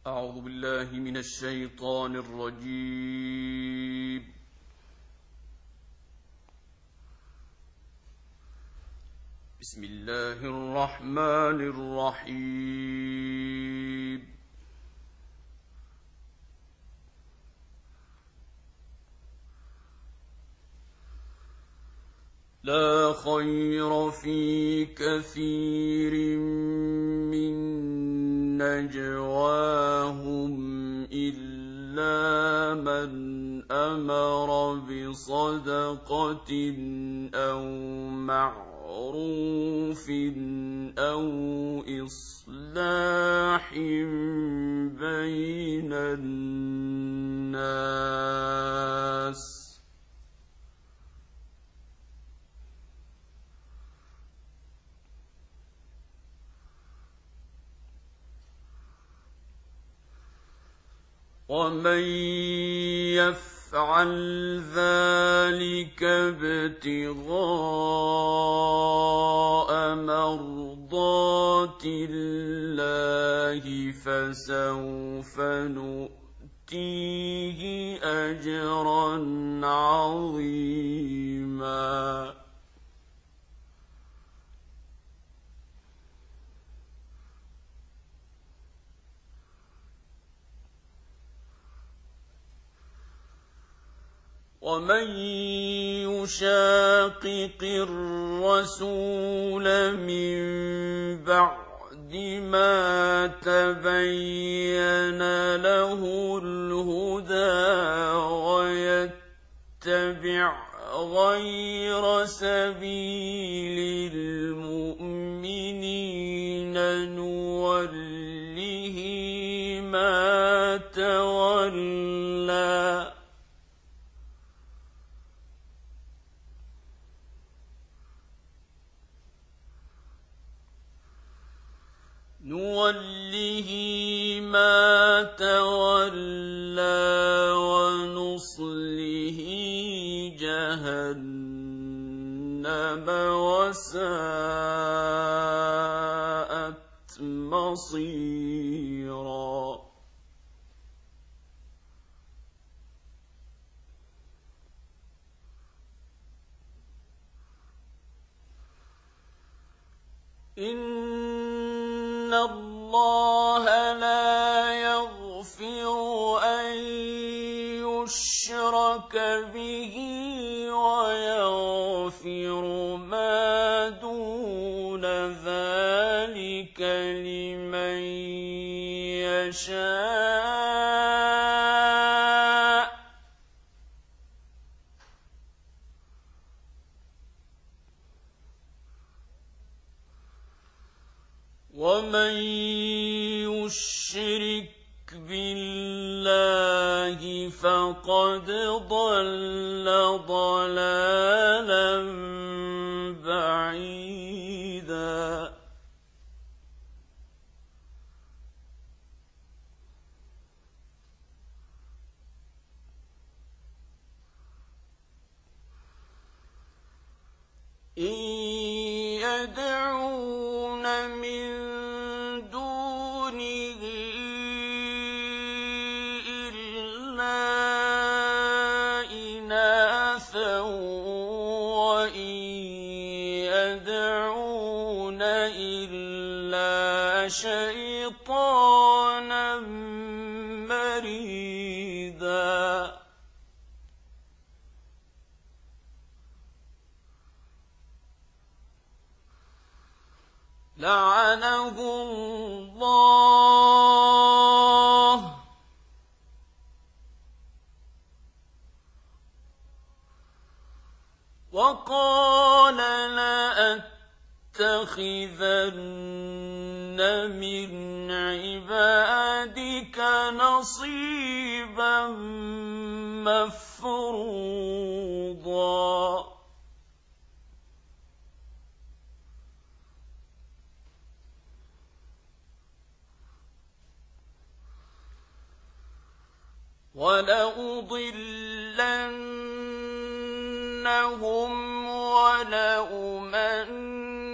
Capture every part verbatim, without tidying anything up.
أعوذ بالله من الشيطان الرجيم. بسم الله الرحمن الرحيم. لا خير في كثير من نجواهم إلا من أمر بصدقة أو معروف أو إصلاح بين الناس. ومن يفعل ذلك ابتغاء مرضات الله فسوف نؤتيه أجرا عظيما. ومن يشاقق الرسول من بعد ما تبين له الهدى ويتبع غير سبيل المؤمنين نوله ما تولى نوله ما تولى ونصله جهنم وساءت مصيرا. إن الله لا يغفر أن يشرك به ويغفر ما دون ذلك لمن يشاء. ومن يشرك بالله فقد ضل ضلالا بعيدا. إن يدعون من دونه إلا إناثا وإن يدعون إلا شيطانا مريدا. لعنه الله وقال لأتخذن من عبادك نصيبا مفروضا. ولأضلنهم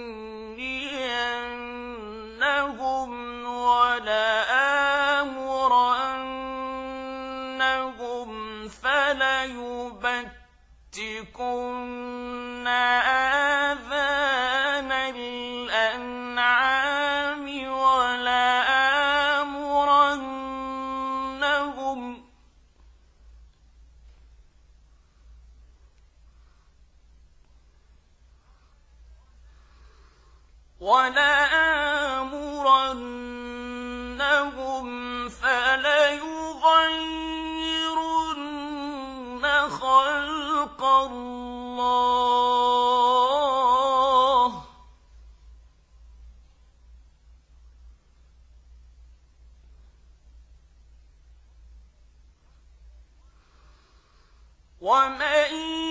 ولأمنينهم ولآمرنهم يُزِيغُنَّ آذَانَ الْأَنْعَامِ وَلَآمُرَنَّهُمْ وَلَآمُرَنَّهُمْ فَلَيُغَيِّرُنَّ خَلْقَ اللَّهِ ۚ وَمَن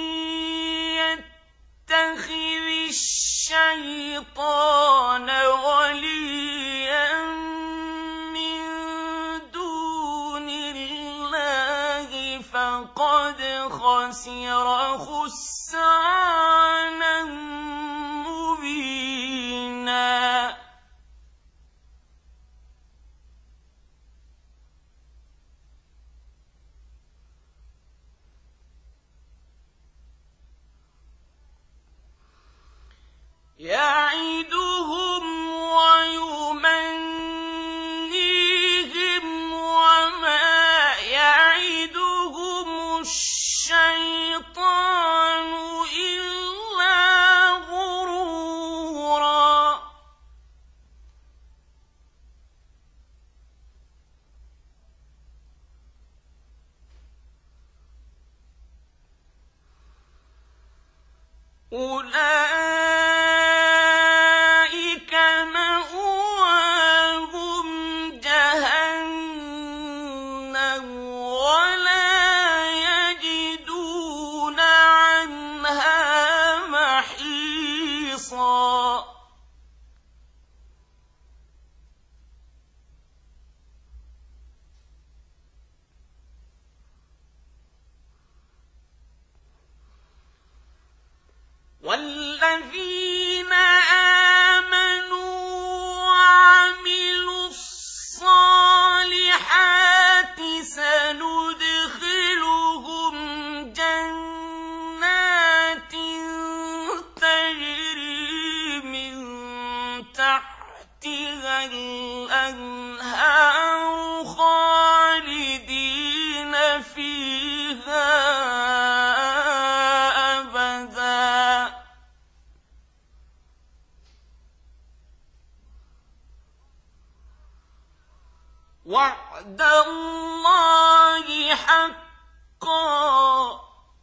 يَتَّخِذِ الشَّيْطَانَ وَلِيًّا مِّن دُونِ اللَّهِ فَقَدْ خَسِرَ خُسْرَانًا مُّبِينًا. يَعِدُهُمْ وَيُمَنِّيهِمْ وَمَا يَعِدُهُمُ الشَّيْطَانُ إِلَّا غُرُورًا. أُولَٰئِكَ مَأْوَاهُمْ جَهَنَّمُ وَلَا يَجِدُونَ عَنْهَا مَحِيصًا. وَالَّذِينَ آمَنُوا وَعَمِلُوا الصَّالِحَاتِ سَنُدْخِلُهُمْ جَنَّاتٍ تَجْرِي مِن تَحْتِهَا الْأَنْهَارُ خَالِدِينَ فِيهَا أَبَدًا ۖ وَعْدَ اللَّهِ حَقًّا ۚ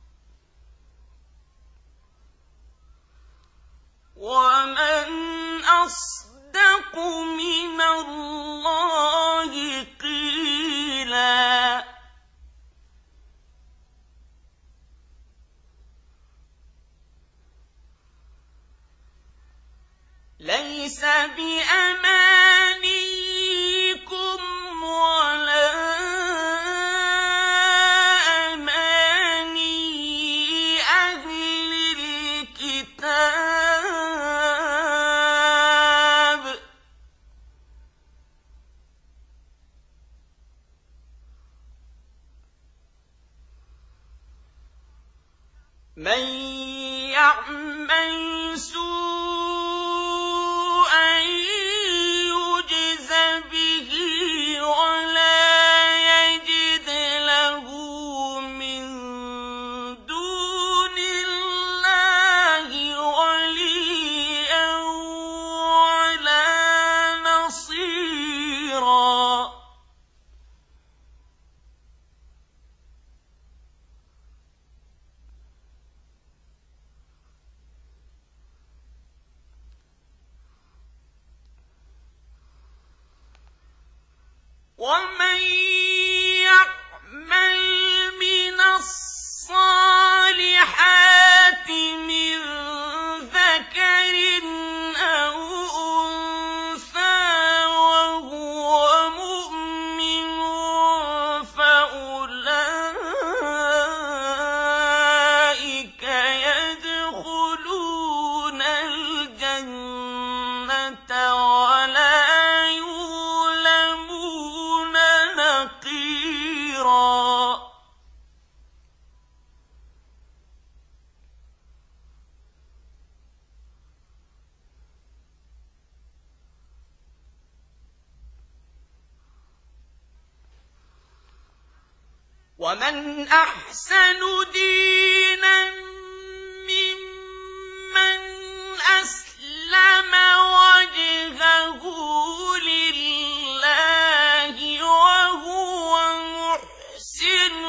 وَمَنْ أَصْدَقُ مِنَ اللَّهِ قِيلًا. لَيْسَ بِأَمَانِيِّكُمْ وَلَا أَمَانِيِّ أَهْلِ الْكِتَابِ ۗ مَن يَعْمَلْ سُوءًا يُجْزَ بِهِ وَلَا يَجِدْ لَهُ مِن دُونِ اللَّهِ وَلِيًّا وَلَا نَصِيرًا. ومن أحسن دينا ممن أسلم وجهه لله وهو محسن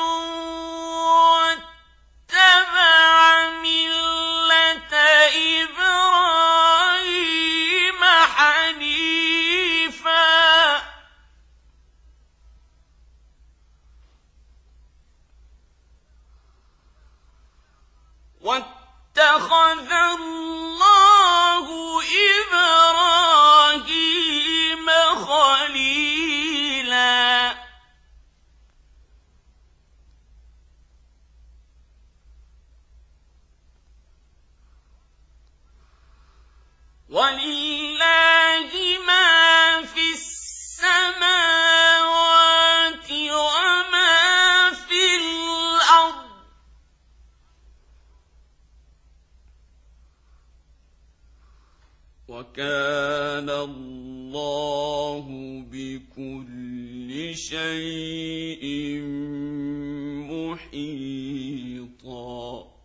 واتبع ملة إبراهيم حنيفا واتخذ الله إبراهيم خليلا ولله ما في السماوات وما في الأرض وكان الله بكل شيء محيطا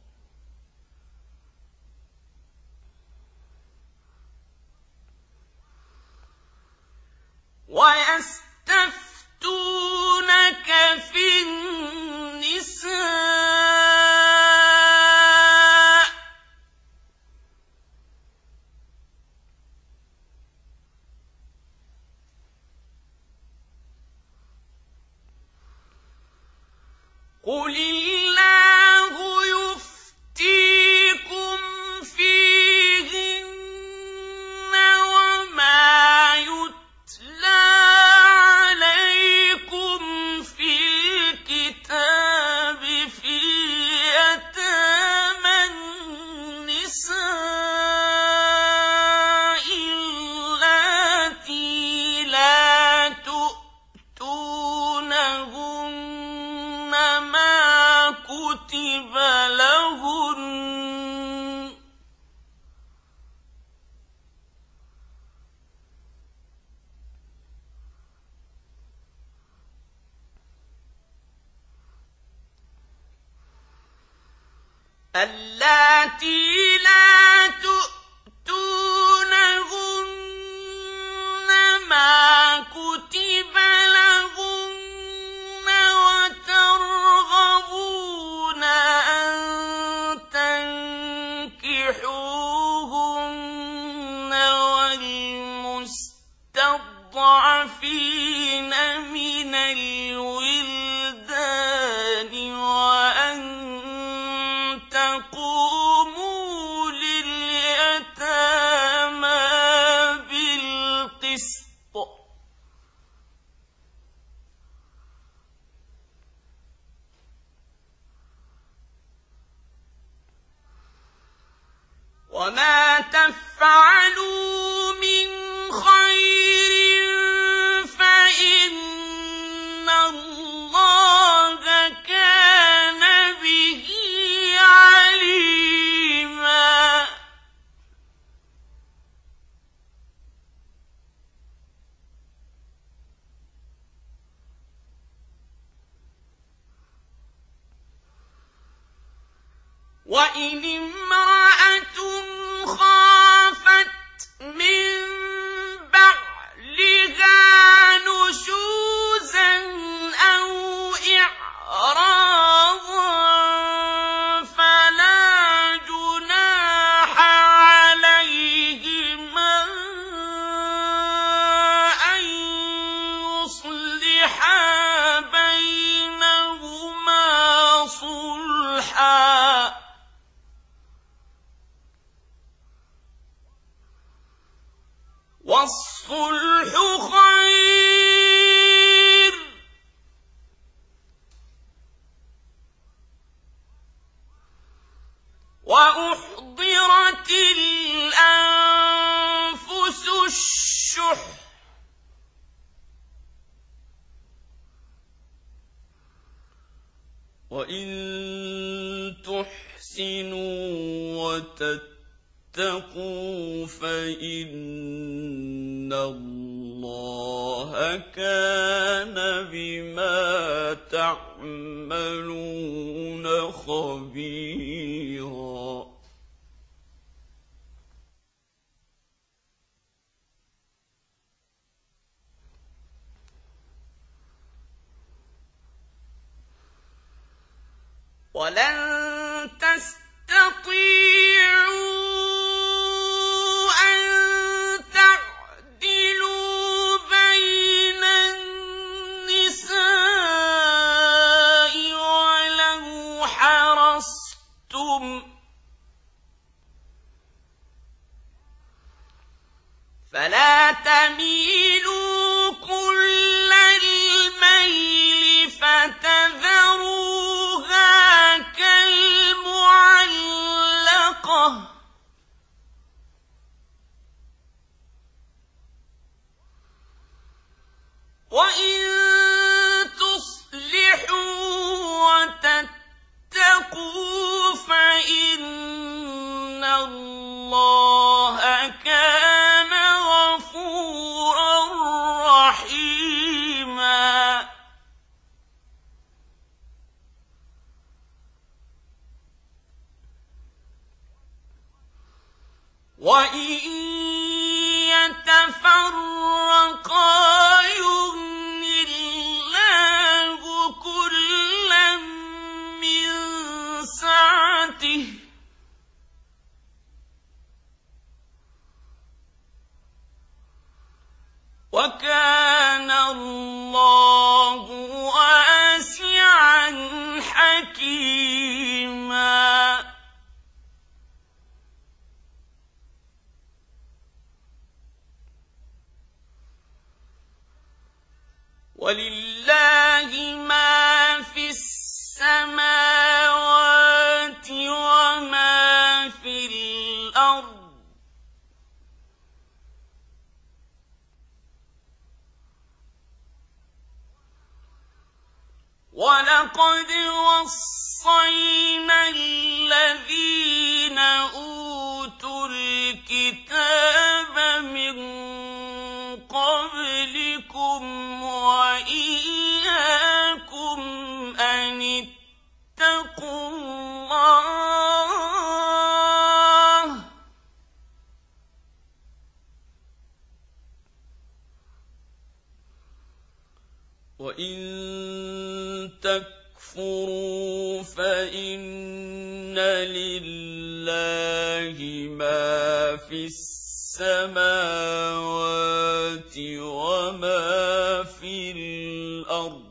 ويستفتونك في النساء قل الله يفتيكم فيهن وما يتلى عليكم في الكتاب في يتامى النساء اللاتي لا تؤتونهن ما كتب لهن اللاتي لا تؤتونهن ما كتب لهن وترغبون أن تنكحوهن والمستضعفين من الولدان وأن تقوموا لليتامى بالقسط وما تفعلوا من خير فإن الله كان به عليما وإن امرأة خافت من بعلها نشوزا أو إعراضا فلا جناح عليهما أن يصلحا بينهما صلحا والصلح خير وأحضرت الأنفس الشح وإن تحسنوا وتتقوا فإن الله كان بما تعملون تَعْمَلُونَ خَبِيرًا وَلَن تَسْتَطِيعُوا أَن تَعْدِلُوا بَيْنَ النِّسَاءِ وَلَوْ حَرَصْتُمْ ۖ فَلَا تَمِيلُوا كُلَّ الْمَيْلِ فَتَذَرُوهَا كَالْمُعَلَّقَةِ ۚ وَإِن تُصْلِحُوا وَتَتَّقُوا فَإِنَّ اللَّهَ كَانَ غَفُورًا رَّحِيمًا وَإِن يَتَفَرَّقَا يُغْنِ اللَّهُ كُلًّا مِّن سَعَتِهِ ۚ وَكَانَ اللَّهُ وَاسِعًا حَكِيمًا وَلِلَّهِ مَا فِي السَّمَاوَاتِ وَمَا فِي الْأَرْضِ ۚ وَلَقَدْ وَصَّيْنَا الَّذِينَ أُوتُوا الْكِتَابَ مِن قَبْلِكُمْ وَإِيَّاكُمْ أَنِ اتَّقُوا اللَّهَ ۚ وَإِن تَكْفُرُوا فَإِنَّ لِلَّهِ مَا فِي السَّمَاوَاتِ وَمَا فِي الْأَرْضِ ۚ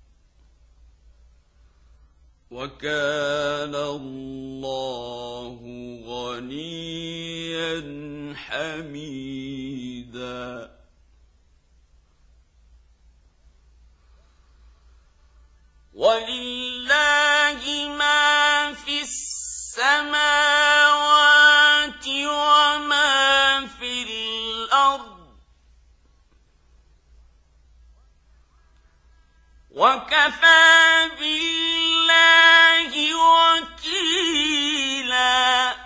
وَكَانَ اللَّهُ غَنِيًّا حَمِيدًا وَلِلَّهِ مَا فِي السَّمَاوَاتِ وَمَا فِي الْأَرْضِ ۚ وَكَفَىٰ بِاللَّهِ وَكِيلًا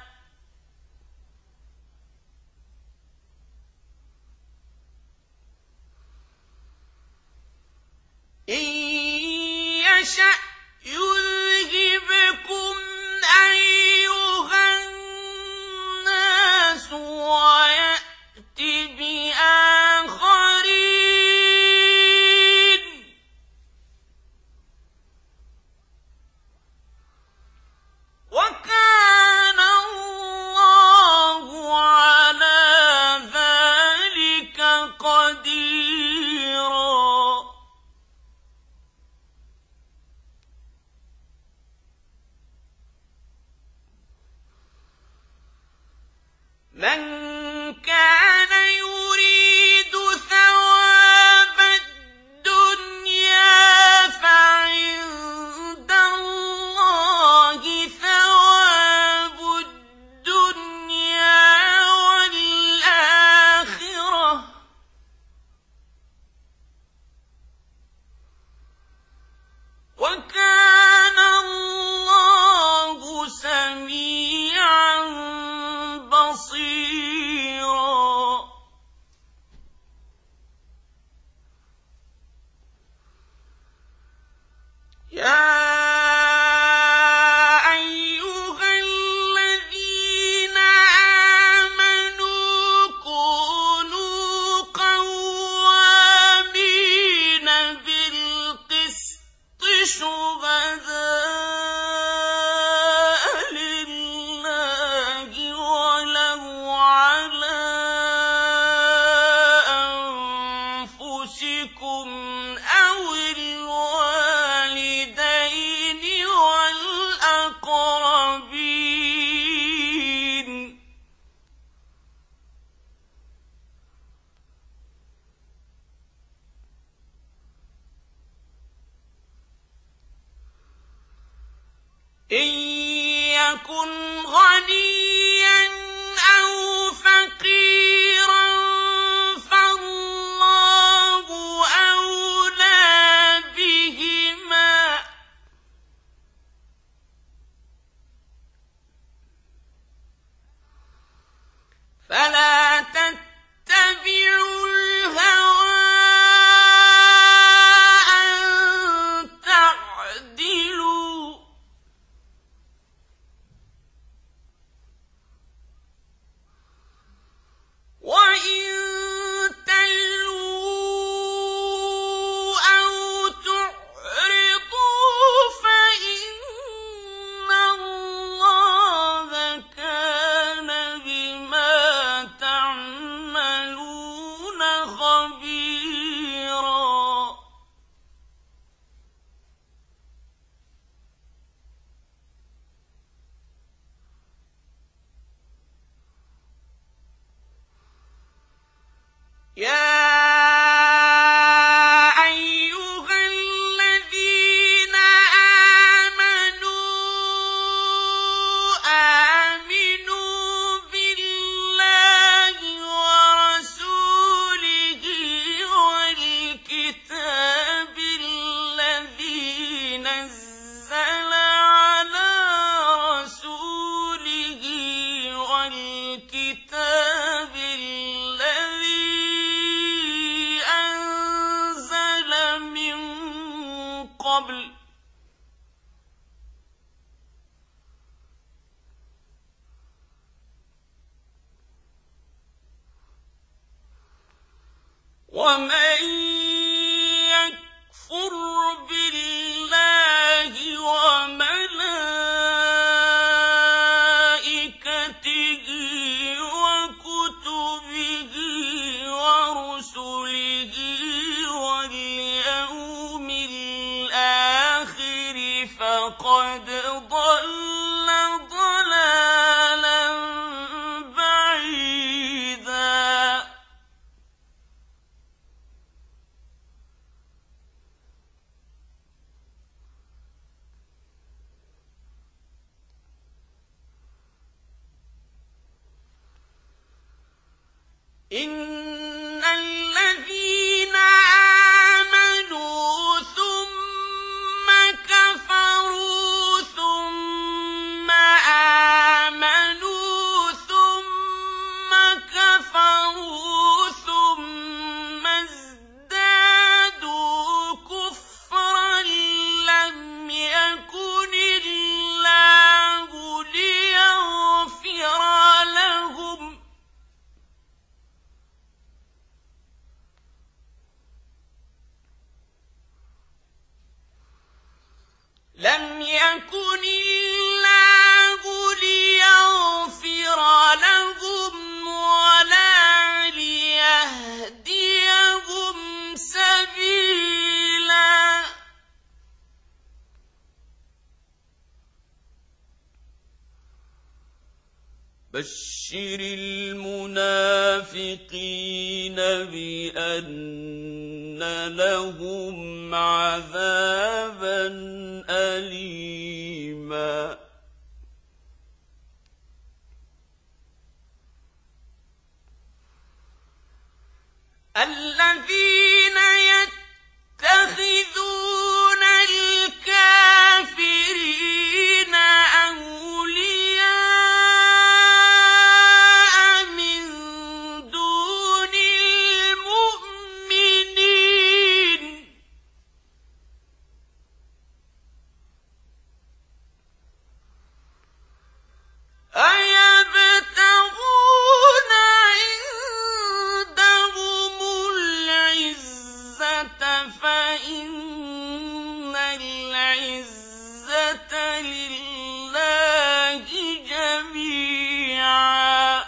إِن يَشَأْ يُذْهِبْكُمْ أَيُّهَا النَّاسُ وَيَأْتِ بِآخَرِينَ ۚ وَكَانَ اللَّهُ عَلَىٰ ذَٰلِكَ قَدِيرًا أنفسكم أو الوالدين والأقربين إن يكن غنيا أو فقيرا فالله أولى بهما فلا تتبعوا الهوى أن تعدلوا وإن تلووا أو تعرضوا فإن الله كان بما تعملون خبيرا يا أيها الذين آمنوا آمنوا بالله ورسوله والكتاب الذي نزل على رسوله والكتاب الذي أنزل من قبل ومن يكفر بالله وملائكته وكتبه ورسله واليوم الآخر فقد ضل ضلالا بعيدا إن الذين آمنوا ثم كفروا ثم آمنوا ثم كفروا ثم ازدادوا كفرا لم يكن الله ليغفر لهم لم يكن الله ليغفر لهم ولا ليهديهم سبيلا بشر المنافقين بأن لهم عذابا أليما الذين يتخذون الكافرين أولياء من دون المؤمنين أيبتغون عندهم العزة فإن العزة لله جميعا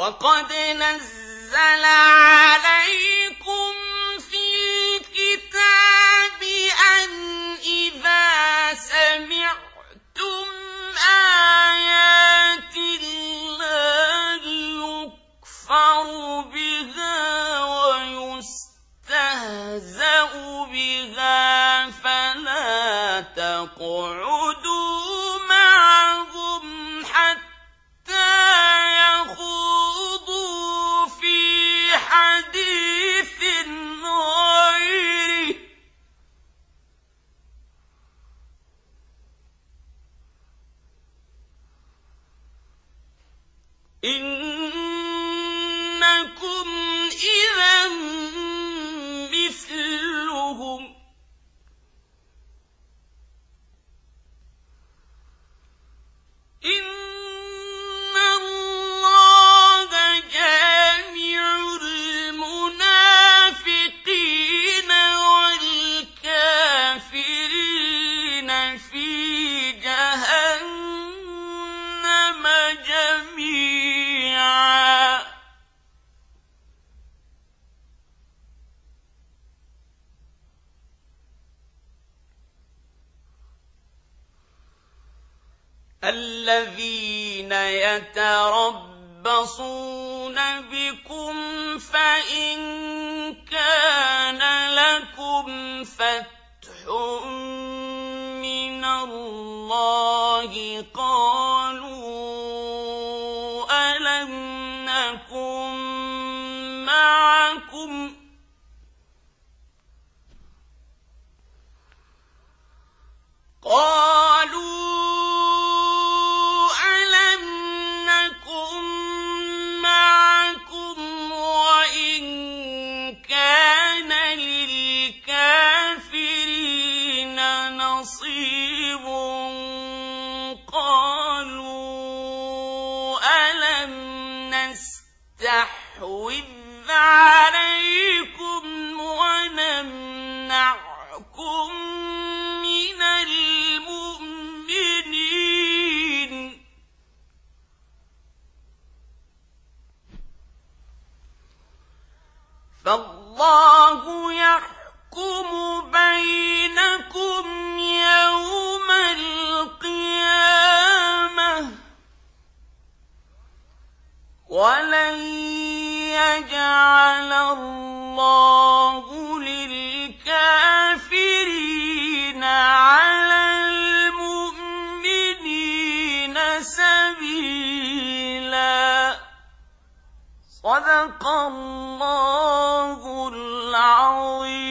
وقد نزل عليكم في الكتاب أن إذا سمعتم آيات الله يكفر بها ويستهزأ بها فلا تقعدوا معهم حتى يخوضوا في حديث غيره إنكم إذا مثلهم إن الله جامع المنافقين والكافرين في جهنم جميعا الذين يتربصون بكم فإن كان لكم فتح من الله قالوا ألم نكن معكم قالوا نصيب قالوا ألم نستحوذ عليكم ونمنعكم من المؤمنين فالله يحكم بينكم يوم القيامة ولن يجعل الله للكافرين على المؤمنين سبيلا صدق الله العظيم